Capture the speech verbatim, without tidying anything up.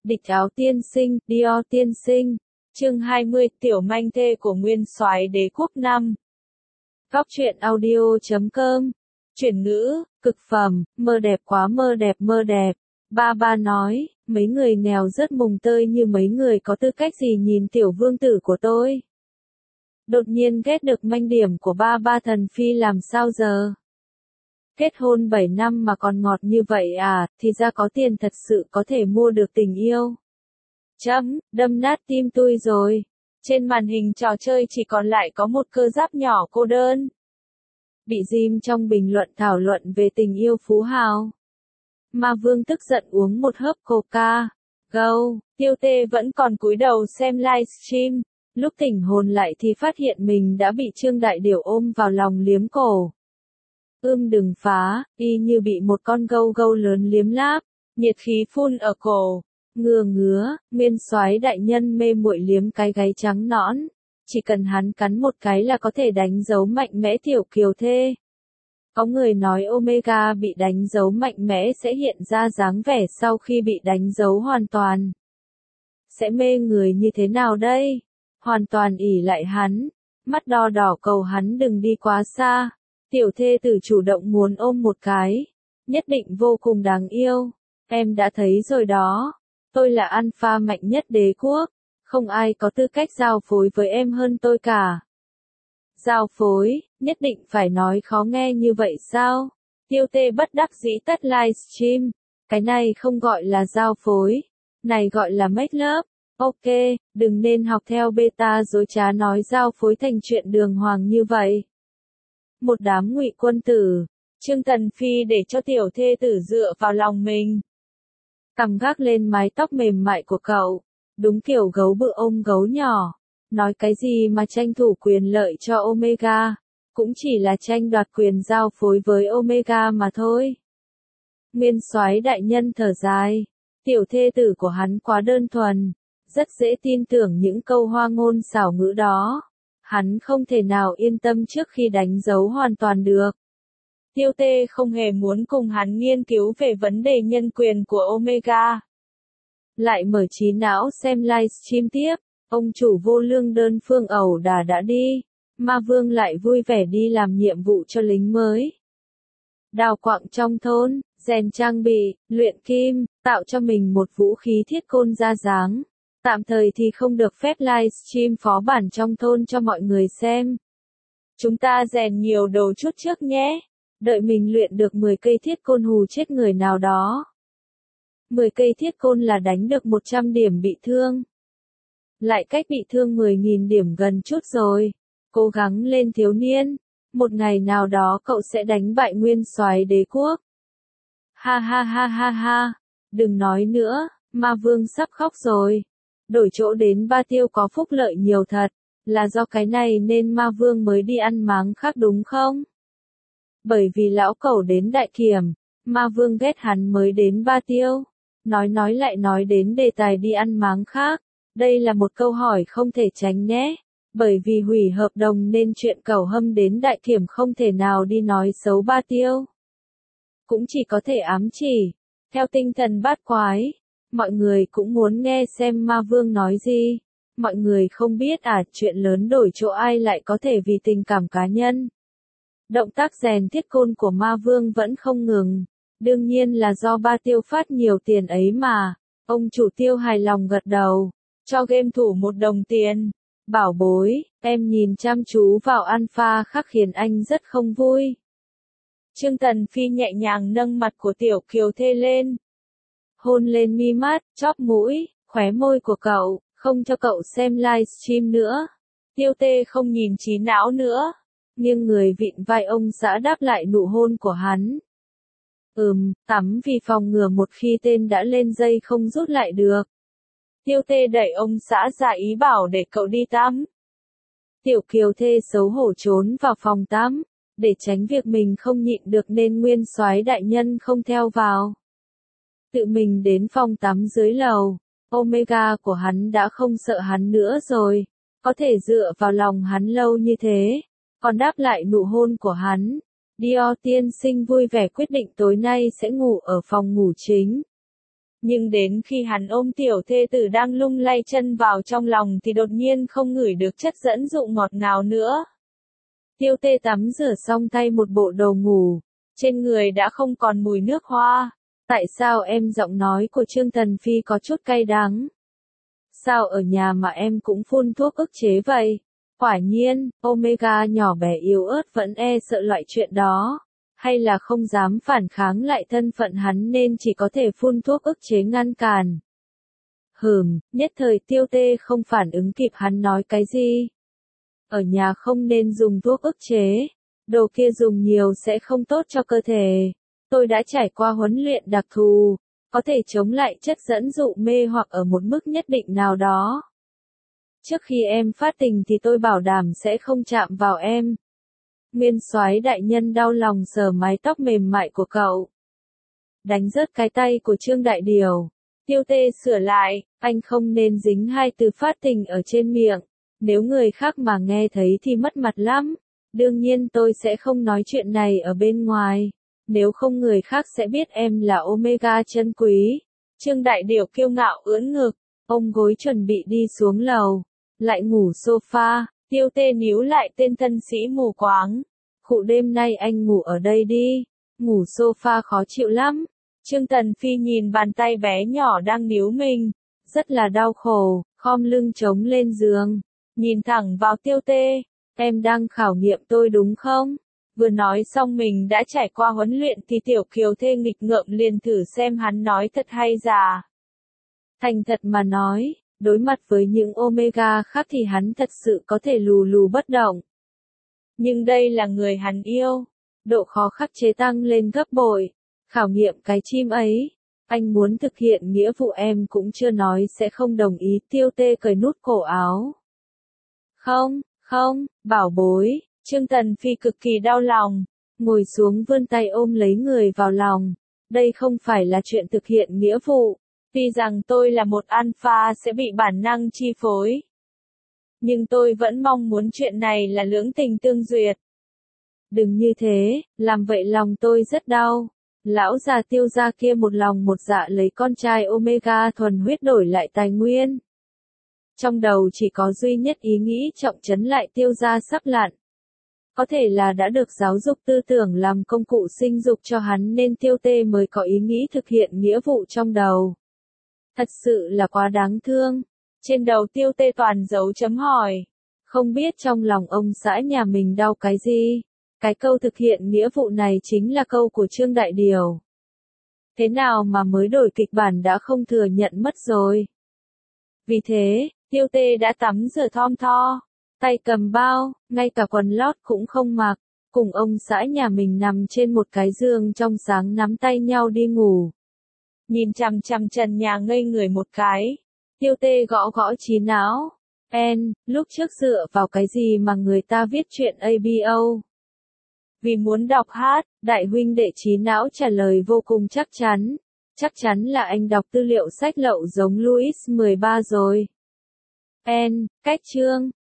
Địch áo tiên sinh, Dior tiên sinh. Chương hai mươi, tiểu manh thê của nguyên soái đế quốc năm. Góc truyện audio chấm com. Chuyển ngữ, cực phẩm, mơ đẹp quá mơ đẹp mơ đẹp. Ba ba nói, mấy người nghèo rất mùng tơi như mấy người có tư cách gì nhìn tiểu vương tử của tôi. Đột nhiên ghét được manh điểm của ba ba thần phi làm sao giờ? Kết hôn bảy năm mà còn ngọt như vậy à, thì ra có tiền thật sự có thể mua được tình yêu. Chấm, đâm nát tim tôi rồi. Trên màn hình trò chơi chỉ còn lại có một cơ giáp nhỏ cô đơn. Bị Jim trong bình luận thảo luận về tình yêu phú hào. Ma Vương tức giận uống một hớp coca. Go, Tiêu Tê vẫn còn cúi đầu xem livestream. Lúc tỉnh hồn lại thì phát hiện mình đã bị Trương Đại Điểu ôm vào lòng liếm cổ. Ưm đừng phá, y như bị một con gâu gâu lớn liếm láp, nhiệt khí phun ở cổ. Ngừa ngứa, nguyên soái đại nhân mê muội liếm cái gáy trắng nõn. Chỉ cần hắn cắn một cái là có thể đánh dấu mạnh mẽ tiểu kiều thê. Có người nói Omega bị đánh dấu mạnh mẽ sẽ hiện ra dáng vẻ sau khi bị đánh dấu hoàn toàn. Sẽ mê người như thế nào đây? Hoàn toàn ỷ lại hắn, mắt đo đỏ cầu hắn đừng đi quá xa. Tiểu thê tử chủ động muốn ôm một cái, nhất định vô cùng đáng yêu. Em đã thấy rồi đó, tôi là alpha mạnh nhất đế quốc, không ai có tư cách giao phối với em hơn tôi cả. Giao phối, nhất định phải nói khó nghe như vậy sao? Tiêu Tê bất đắc dĩ tắt livestream, cái này không gọi là giao phối, này gọi là make love. Ok, đừng nên học theo beta dối trá nói giao phối thành chuyện đường hoàng như vậy. Một đám ngụy quân tử, Trương Tần Phi để cho tiểu thê tử dựa vào lòng mình. Cằm gác lên mái tóc mềm mại của cậu, đúng kiểu gấu bự ôm gấu nhỏ. Nói cái gì mà tranh thủ quyền lợi cho Omega, cũng chỉ là tranh đoạt quyền giao phối với Omega mà thôi. Nguyên soái đại nhân thở dài, tiểu thê tử của hắn quá đơn thuần, rất dễ tin tưởng những câu hoa ngôn xảo ngữ đó. Hắn không thể nào yên tâm trước khi đánh dấu hoàn toàn được. Tiêu Tê không hề muốn cùng hắn nghiên cứu về vấn đề nhân quyền của Omega. Lại mở trí não xem livestream tiếp, ông chủ vô lương đơn phương ẩu đả đã đi, Ma Vương lại vui vẻ đi làm nhiệm vụ cho lính mới. Đào quặng trong thôn, rèn trang bị, luyện kim, tạo cho mình một vũ khí thiết côn ra dáng. Tạm thời thì không được phép livestream phó bản trong thôn cho mọi người xem. Chúng ta rèn nhiều đồ chút trước nhé. Đợi mình luyện được mười cây thiết côn hù chết người nào đó. mười cây thiết côn là đánh được một trăm điểm bị thương. Lại cách bị thương mười nghìn điểm gần chút rồi. Cố gắng lên thiếu niên. Một ngày nào đó cậu sẽ đánh bại nguyên soái đế quốc. Ha ha ha ha ha. Đừng nói nữa, Ma Vương sắp khóc rồi. Đổi chỗ đến Ba Tiêu có phúc lợi nhiều thật, là do cái này nên Ma Vương mới đi ăn máng khác đúng không? Bởi vì lão cẩu đến đại kiểm, Ma Vương ghét hắn mới đến Ba Tiêu. Nói nói lại nói đến đề tài đi ăn máng khác, đây là một câu hỏi không thể tránh nhé. Bởi vì hủy hợp đồng nên chuyện cẩu hâm đến đại kiểm không thể nào đi nói xấu Ba Tiêu. Cũng chỉ có thể ám chỉ, theo tinh thần bát quái. Mọi người cũng muốn nghe xem Ma Vương nói gì. Mọi người không biết à, chuyện lớn đổi chỗ ai lại có thể vì tình cảm cá nhân. Động tác rèn thiết côn của Ma Vương vẫn không ngừng. Đương nhiên là do Ba Tiêu phát nhiều tiền ấy mà. Ông chủ Tiêu hài lòng gật đầu. Cho game thủ một đồng tiền. Bảo bối, em nhìn chăm chú vào alpha khác khiến anh rất không vui. Trương Tần Phi nhẹ nhàng nâng mặt của tiểu kiều thê lên. Hôn lên mi mắt, chóp mũi, khóe môi của cậu, không cho cậu xem livestream nữa. Tiêu Tê không nhìn trí não nữa, nhưng người vịn vai ông xã đáp lại nụ hôn của hắn. Ừm, tắm vì phòng ngừa một khi tên đã lên dây không rút lại được. Tiêu Tê đẩy ông xã ra ý bảo để cậu đi tắm. Tiểu kiều thê xấu hổ trốn vào phòng tắm, để tránh việc mình không nhịn được nên nguyên soái đại nhân không theo vào. Tự mình đến phòng tắm dưới lầu, Omega của hắn đã không sợ hắn nữa rồi, có thể dựa vào lòng hắn lâu như thế, còn đáp lại nụ hôn của hắn. Dior tiên sinh vui vẻ quyết định tối nay sẽ ngủ ở phòng ngủ chính. Nhưng đến khi hắn ôm tiểu thê tử đang lung lay chân vào trong lòng thì đột nhiên không ngửi được chất dẫn dụ ngọt ngào nữa. Tiêu tê tắm rửa xong thay một bộ đồ ngủ, trên người đã không còn mùi nước hoa. Tại sao em giọng nói của Trương Tần Phi có chút cay đắng? Sao ở nhà mà em cũng phun thuốc ức chế vậy? Quả nhiên, Omega nhỏ bé yếu ớt vẫn e sợ loại chuyện đó. Hay là không dám phản kháng lại thân phận hắn nên chỉ có thể phun thuốc ức chế ngăn cản. Hừm, nhất thời tiêu tê không phản ứng kịp hắn nói cái gì. Ở nhà không nên dùng thuốc ức chế, đồ kia dùng nhiều sẽ không tốt cho cơ thể. Tôi đã trải qua huấn luyện đặc thù, có thể chống lại chất dẫn dụ mê hoặc ở một mức nhất định nào đó. Trước khi em phát tình thì tôi bảo đảm sẽ không chạm vào em. Nguyên soái đại nhân đau lòng sờ mái tóc mềm mại của cậu. Đánh rớt cái tay của Trương Đại Điều. Tiêu tê sửa lại, anh không nên dính hai từ phát tình ở trên miệng. Nếu người khác mà nghe thấy thì mất mặt lắm. Đương nhiên tôi sẽ không nói chuyện này ở bên ngoài. Nếu không người khác sẽ biết em là Omega chân quý. Trương Đại Điều kiêu ngạo ưỡn ngực, ôm gối chuẩn bị đi xuống lầu. Lại ngủ sofa, tiêu tê níu lại tên thân sĩ mù quáng. Khụ đêm nay anh ngủ ở đây đi. Ngủ sofa khó chịu lắm. Trương Tần Phi nhìn bàn tay bé nhỏ đang níu mình. Rất là đau khổ, khom lưng chống lên giường. Nhìn thẳng vào tiêu tê. Em đang khảo nghiệm tôi đúng không? Vừa nói xong mình đã trải qua huấn luyện thì tiểu kiều thê nghịch ngợm liền thử xem hắn nói thật hay giả. Thành thật mà nói, đối mặt với những Omega khác thì hắn thật sự có thể lù lù bất động. Nhưng đây là người hắn yêu. Độ khó khắc chế tăng lên gấp bội. Khảo nghiệm cái chim ấy. Anh muốn thực hiện nghĩa vụ em cũng chưa nói sẽ không đồng ý. Tiêu tê cởi nút cổ áo. Không, không, bảo bối. Trương Tần Phi cực kỳ đau lòng. Ngồi xuống vươn tay ôm lấy người vào lòng. Đây không phải là chuyện thực hiện nghĩa vụ. Tuy rằng tôi là một alpha sẽ bị bản năng chi phối. Nhưng tôi vẫn mong muốn chuyện này là lưỡng tình tương duyệt. Đừng như thế, làm vậy lòng tôi rất đau. Lão già Tiêu gia kia một lòng một dạ lấy con trai Omega thuần huyết đổi lại tài nguyên. Trong đầu chỉ có duy nhất ý nghĩ trọng trấn lại Tiêu gia sắp lặn. Có thể là đã được giáo dục tư tưởng làm công cụ sinh dục cho hắn nên Tiêu tê mới có ý nghĩ thực hiện nghĩa vụ trong đầu. Thật sự là quá đáng thương. Trên đầu Tiêu tê toàn dấu chấm hỏi. Không biết trong lòng ông xã nhà mình đau cái gì. Cái câu thực hiện nghĩa vụ này chính là câu của Trương Đại Điều. Thế nào mà mới đổi kịch bản đã không thừa nhận mất rồi. Vì thế, Tiêu tê đã tắm rửa thom tho. Tay cầm bao, ngay cả quần lót cũng không mặc. Cùng ông xã nhà mình nằm trên một cái giường trong sáng nắm tay nhau đi ngủ. Nhìn chằm chằm trần nhà ngây người một cái. Tiêu tê gõ gõ trí não. En, lúc trước dựa vào cái gì mà người ta viết chuyện a bê o? Vì muốn đọc hát, đại huynh đệ trí não trả lời vô cùng chắc chắn. Chắc chắn là anh đọc tư liệu sách lậu giống Louis mười ba rồi. En, cách chương.